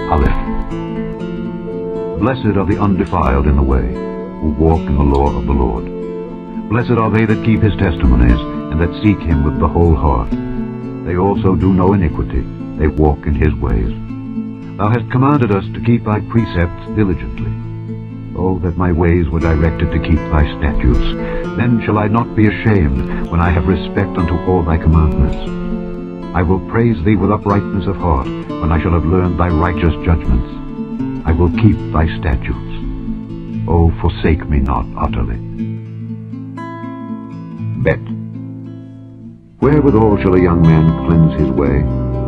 Aleph. Blessed are the undefiled in the way, who walk in the law of the Lord. Blessed are they that keep his testimonies, and that seek him with the whole heart. They also do no iniquity, they walk in his ways. Thou hast commanded us to keep thy precepts diligently. Oh, that my ways were directed to keep thy statutes. Then shall I not be ashamed, when I have respect unto all thy commandments. I will praise thee with uprightness of heart, when I shall have learned thy righteous judgments. I will keep thy statutes. Oh, forsake me not utterly. Bet. Wherewithal shall a young man cleanse his way?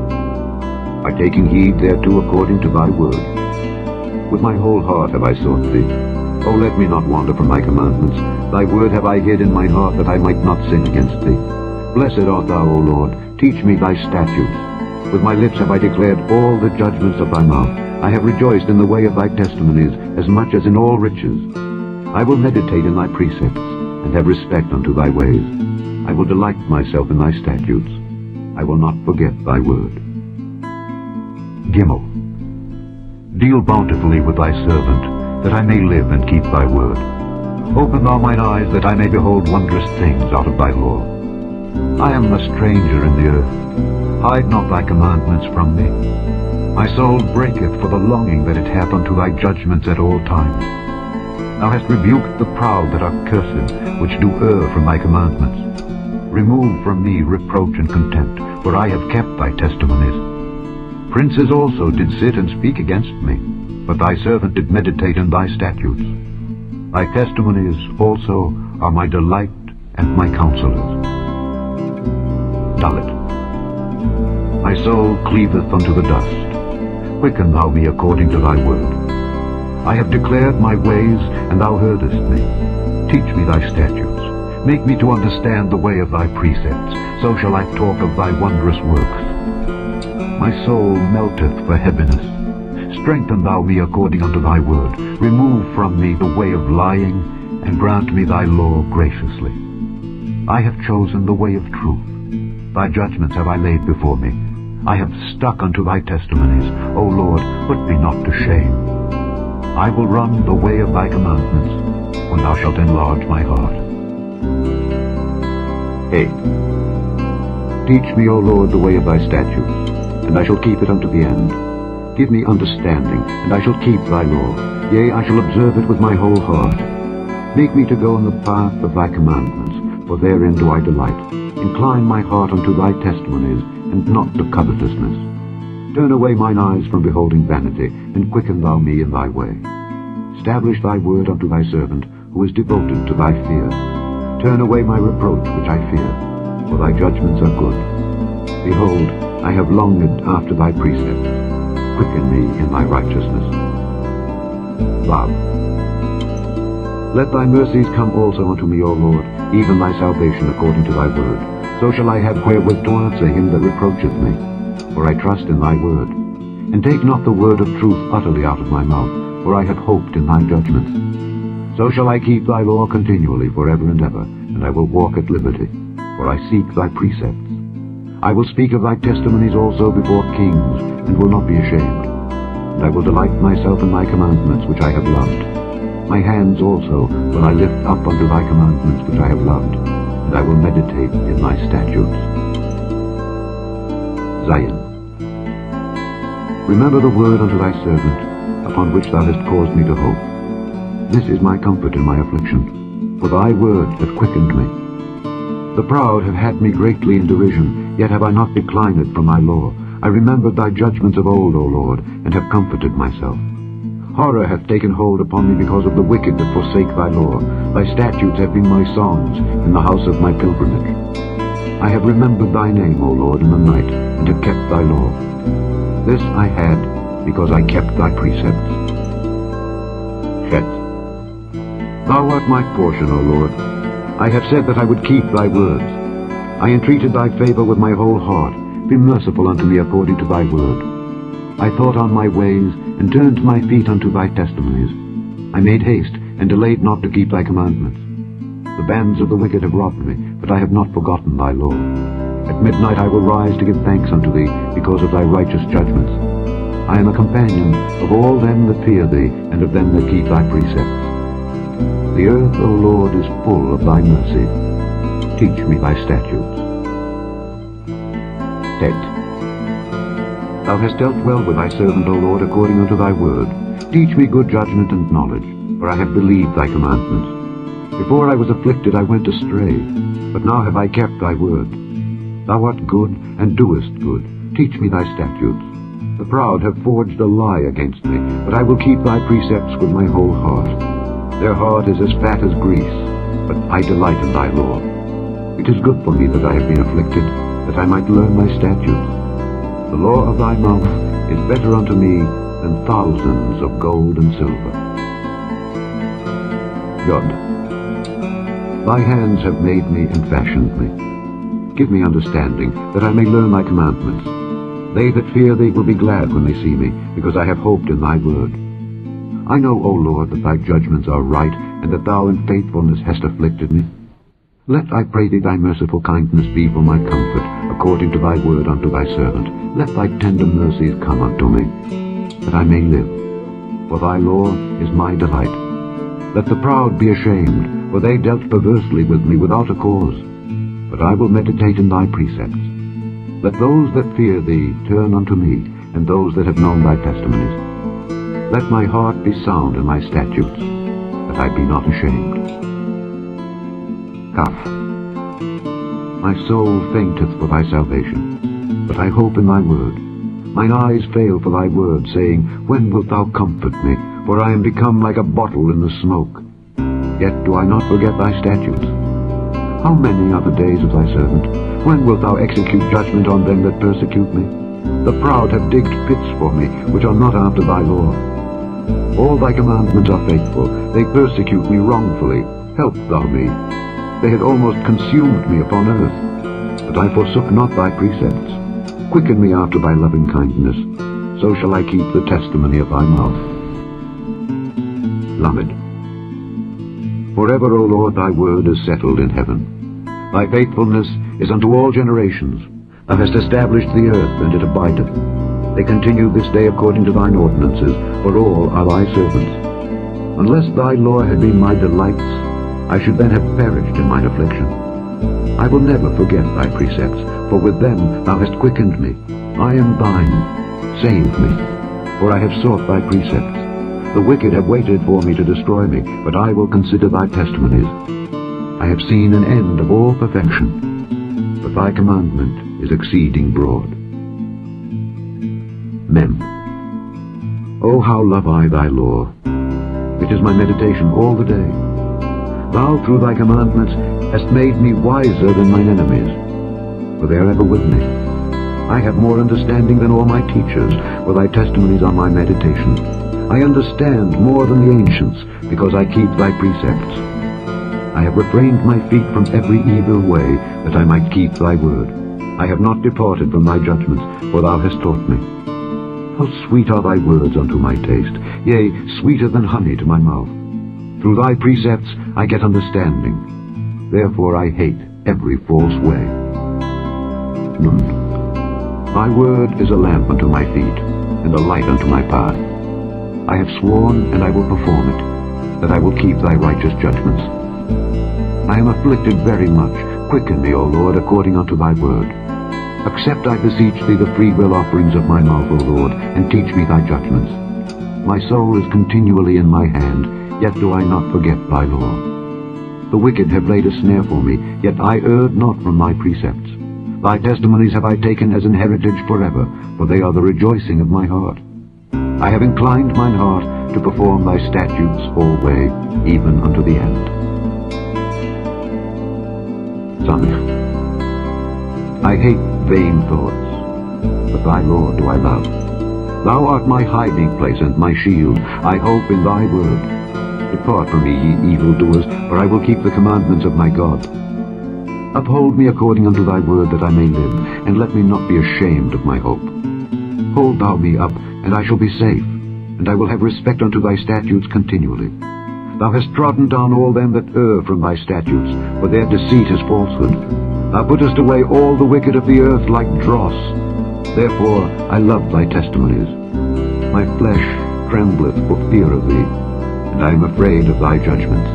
By taking heed thereto according to thy word. With my whole heart have I sought thee. O let me not wander from thy commandments. Thy word have I hid in mine heart, that I might not sin against thee. Blessed art thou, O Lord. Teach me thy statutes. With my lips have I declared all the judgments of thy mouth. I have rejoiced in the way of thy testimonies, as much as in all riches. I will meditate in thy precepts, and have respect unto thy ways. I will delight myself in thy statutes. I will not forget thy word. Gimel. Deal bountifully with thy servant, that I may live and keep thy word. Open thou mine eyes, that I may behold wondrous things out of thy law. I am a stranger in the earth. Hide not thy commandments from me. My soul breaketh for the longing that it hath unto thy judgments at all times. Thou hast rebuked the proud that are cursed, which do err from thy commandments. Remove from me reproach and contempt, for I have kept thy testimonies. Princes also did sit and speak against me, but thy servant did meditate in thy statutes. Thy testimonies also are my delight and my counselors. Dalet. My soul cleaveth unto the dust. Quicken thou me according to thy word. I have declared my ways, and thou heardest me. Teach me thy statutes. Make me to understand the way of thy precepts. So shall I talk of thy wondrous works. My soul melteth for heaviness. Strengthen thou me according unto thy word. Remove from me the way of lying, and grant me thy law graciously. I have chosen the way of truth. Thy judgments have I laid before me. I have stuck unto thy testimonies. O Lord, put me not to shame. I will run the way of thy commandments, when thou shalt enlarge my heart. 8. Teach me, O Lord, the way of thy statutes, and I shall keep it unto the end. Give me understanding, and I shall keep thy law. Yea, I shall observe it with my whole heart. Make me to go in the path of thy commandments, for therein do I delight. Incline my heart unto thy testimonies, and not to covetousness. Turn away mine eyes from beholding vanity, and quicken thou me in thy way. Establish thy word unto thy servant, who is devoted to thy fear. Turn away my reproach which I fear, for thy judgments are good. Behold, I have longed after thy precepts. Quicken me in thy righteousness. Vav. Let thy mercies come also unto me, O Lord, even thy salvation according to thy word. So shall I have wherewith to answer him that reproacheth me, for I trust in thy word. And take not the word of truth utterly out of my mouth, for I have hoped in thy judgments. So shall I keep thy law continually forever and ever, and I will walk at liberty, for I seek thy precepts. I will speak of thy testimonies also before kings, and will not be ashamed. And I will delight myself in thy commandments which I have loved. My hands also will I lift up unto thy commandments which I have loved, and I will meditate in thy statutes. Zion. Remember the word unto thy servant, upon which thou hast caused me to hope. This is my comfort in my affliction, for thy word hath quickened me. The proud have had me greatly in derision, yet have I not declined from thy law. I remembered thy judgments of old, O Lord, and have comforted myself. Horror hath taken hold upon me because of the wicked that forsake thy law. Thy statutes have been my songs in the house of my pilgrimage. I have remembered thy name, O Lord, in the night, and have kept thy law. This I had because I kept thy precepts. Chet. Thou art my portion, O Lord. I have said that I would keep thy words. I entreated thy favor with my whole heart. Be merciful unto me according to thy word. I thought on my ways, and turned my feet unto thy testimonies. I made haste, and delayed not to keep thy commandments. The bands of the wicked have robbed me, but I have not forgotten thy law. At midnight I will rise to give thanks unto thee, because of thy righteous judgments. I am a companion of all them that fear thee, and of them that keep thy precepts. The earth, O Lord, is full of thy mercy. Teach me thy statutes. Tet. Thou hast dealt well with thy servant, O Lord, according unto thy word. Teach me good judgment and knowledge, for I have believed thy commandments. Before I was afflicted I went astray, but now have I kept thy word. Thou art good, and doest good. Teach me thy statutes. The proud have forged a lie against me, but I will keep thy precepts with my whole heart. Their heart is as fat as grease, but I delight in thy law. It is good for me that I have been afflicted, that I might learn thy statutes. The law of thy mouth is better unto me than thousands of gold and silver. God, thy hands have made me and fashioned me. Give me understanding, that I may learn thy commandments. They that fear thee will be glad when they see me, because I have hoped in thy word. I know, O Lord, that thy judgments are right, and that thou in faithfulness hast afflicted me. Let, I pray thee, thy merciful kindness be for my comfort, according to thy word unto thy servant. Let thy tender mercies come unto me, that I may live. For thy law is my delight. Let the proud be ashamed, for they dealt perversely with me without a cause. But I will meditate in thy precepts. Let those that fear thee turn unto me, and those that have known thy testimonies. Let my heart be sound in thy statutes, that I be not ashamed. Kaf. My soul fainteth for thy salvation, but I hope in thy word. Mine eyes fail for thy word, saying, When wilt thou comfort me? For I am become like a bottle in the smoke. Yet do I not forget thy statutes. How many are the days of thy servant? When wilt thou execute judgment on them that persecute me? The proud have digged pits for me, which are not after thy law. All thy commandments are faithful. They persecute me wrongfully. Help thou me. They had almost consumed me upon earth. But I forsook not thy precepts. Quicken me after thy loving kindness. So shall I keep the testimony of thy mouth. Lamed. Forever, O Lord, thy word is settled in heaven. Thy faithfulness is unto all generations. Thou hast established the earth, and it abideth. They continue this day according to thine ordinances, for all are thy servants. Unless thy law had been my delights, I should then have perished in mine affliction. I will never forget thy precepts, for with them thou hast quickened me. I am thine. Save me, for I have sought thy precepts. The wicked have waited for me to destroy me, but I will consider thy testimonies. I have seen an end of all perfection, but thy commandment is exceeding broad. Mem. O how love I thy law! It is my meditation all the day. Thou through thy commandments hast made me wiser than mine enemies, for they are ever with me. I have more understanding than all my teachers, for thy testimonies are my meditation. I understand more than the ancients, because I keep thy precepts. I have refrained my feet from every evil way, that I might keep thy word. I have not departed from thy judgments, for thou hast taught me. How sweet are thy words unto my taste, yea, sweeter than honey to my mouth. Through thy precepts I get understanding. Therefore I hate every false way. Nun. Thy word is a lamp unto my feet, and a light unto my path. I have sworn, and I will perform it, that I will keep thy righteous judgments. I am afflicted very much. Quicken me, O Lord, according unto thy word. Accept, I beseech thee, the freewill offerings of my mouth, O Lord, and teach me thy judgments. My soul is continually in my hand, yet do I not forget thy law. The wicked have laid a snare for me, yet I erred not from thy precepts. Thy testimonies have I taken as an heritage forever, for they are the rejoicing of my heart. I have inclined mine heart to perform thy statutes alway, even unto the end. Samech. I hate vain thoughts, but thy law do I love. Thou art my hiding place and my shield. I hope in thy word. Depart from me, ye evildoers, for I will keep the commandments of my God. Uphold me according unto thy word, that I may live, and let me not be ashamed of my hope. Hold thou me up, and I shall be safe, and I will have respect unto thy statutes continually. Thou hast trodden down all them that err from thy statutes, for their deceit is falsehood. Thou puttest away all the wicked of the earth like dross. Therefore I love thy testimonies. My flesh trembleth for fear of thee, and I am afraid of thy judgments.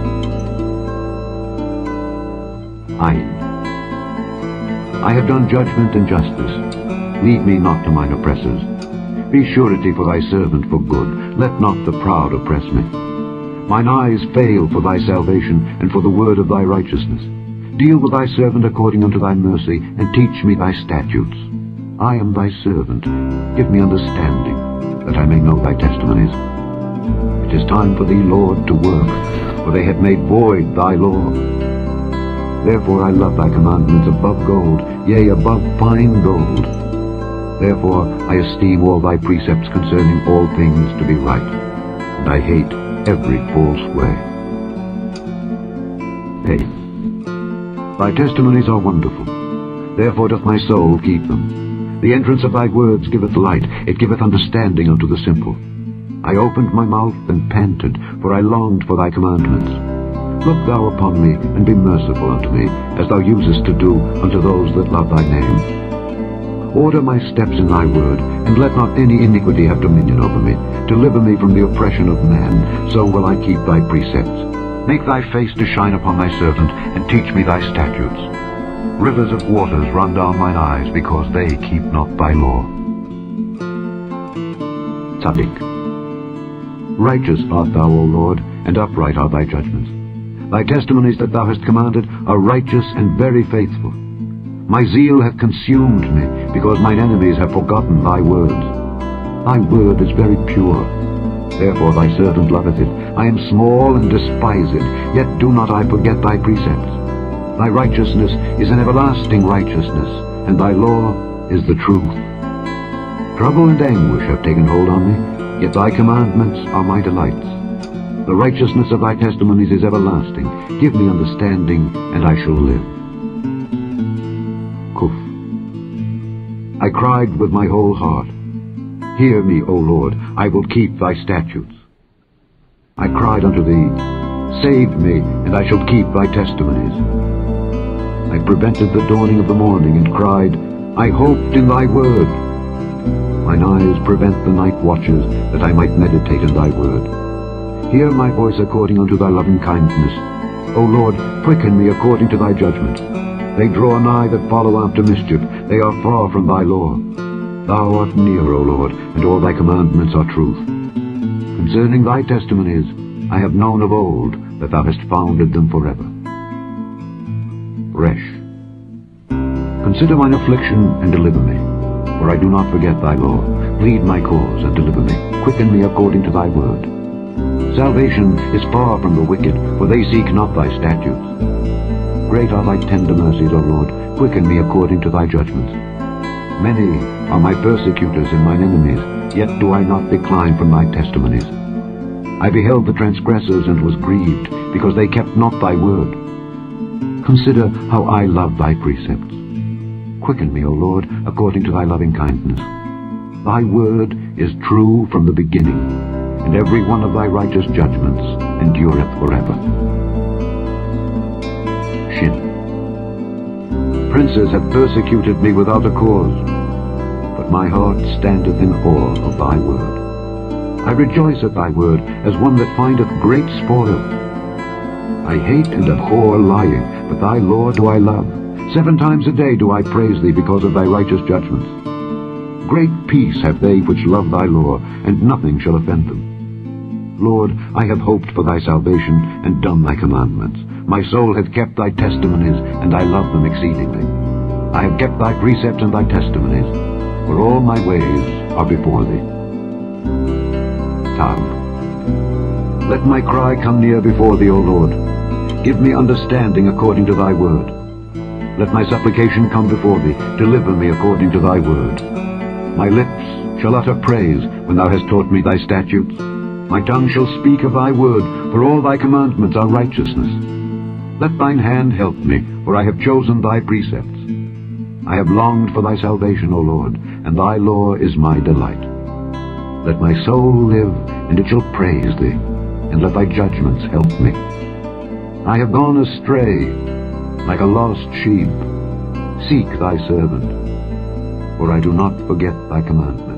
I have done judgment and justice. Lead me not to mine oppressors. Be surety for thy servant for good. Let not the proud oppress me. Mine eyes fail for thy salvation, and for the word of thy righteousness. Deal with thy servant according unto thy mercy, and teach me thy statutes. I am thy servant. Give me understanding, that I may know thy testimonies. It is time for thee, Lord, to work, for they have made void thy law. Therefore I love thy commandments above gold, yea, above fine gold. Therefore I esteem all thy precepts concerning all things to be right, and I hate every false way. Thy testimonies are wonderful, therefore doth my soul keep them. The entrance of thy words giveth light, it giveth understanding unto the simple. I opened my mouth and panted, for I longed for thy commandments. Look thou upon me, and be merciful unto me, as thou usest to do unto those that love thy name. Order my steps in thy word, and let not any iniquity have dominion over me. Deliver me from the oppression of man, so will I keep thy precepts. Make thy face to shine upon thy servant, and teach me thy statutes. Rivers of waters run down mine eyes, because they keep not thy law. Tzaddik. Righteous art thou, O Lord, and upright are thy judgments. Thy testimonies that thou hast commanded are righteous and very faithful. My zeal hath consumed me, because mine enemies have forgotten thy words. Thy word is very pure. Therefore thy servant loveth it. I am small and despise it, yet do not I forget thy precepts. Thy righteousness is an everlasting righteousness, and thy law is the truth. Trouble and anguish have taken hold on me, yet thy commandments are my delights. The righteousness of thy testimonies is everlasting. Give me understanding, and I shall live. Kuf. I cried with my whole heart. Hear me, O Lord, I will keep thy statutes. I cried unto thee, save me, and I shall keep thy testimonies. I prevented the dawning of the morning, and cried, I hoped in thy word. Mine eyes prevent the night watches, that I might meditate in thy word. Hear my voice according unto thy loving kindness. O Lord, quicken me according to thy judgment. They draw nigh that follow after mischief. They are far from thy law. Thou art near, O Lord, and all thy commandments are truth. Concerning thy testimonies, I have known of old that thou hast founded them forever. Resh. Consider mine affliction and deliver me, for I do not forget thy law. Plead my cause and deliver me. Quicken me according to thy word. Salvation is far from the wicked, for they seek not thy statutes. Great are thy tender mercies, O Lord. Quicken me according to thy judgments. Many are my persecutors and mine enemies, yet do I not decline from thy testimonies. I beheld the transgressors and was grieved, because they kept not thy word. Consider how I love thy precepts. Quicken me, O Lord, according to thy loving kindness. Thy word is true from the beginning, and every one of thy righteous judgments endureth forever. Shin. Princes have persecuted me without a cause, but my heart standeth in awe of thy word. I rejoice at thy word as one that findeth great spoil. I hate and abhor lying, but thy law do I love. 7 times a day do I praise thee because of thy righteous judgments. Great peace have they which love thy law, and nothing shall offend them. Lord, I have hoped for thy salvation, and done thy commandments. My soul hath kept thy testimonies, and I love them exceedingly. I have kept thy precepts and thy testimonies, for all my ways are before thee. Tav. Let my cry come near before thee, O Lord. Give me understanding according to thy word. Let my supplication come before thee. Deliver me according to thy word. My lips shall utter praise when thou hast taught me thy statutes. My tongue shall speak of thy word, for all thy commandments are righteousness. Let thine hand help me, for I have chosen thy precepts. I have longed for thy salvation, O Lord, and thy law is my delight. Let my soul live, and it shall praise thee, and let thy judgments help me. I have gone astray, like a lost sheep. Seek thy servant. for I do not forget thy commandments.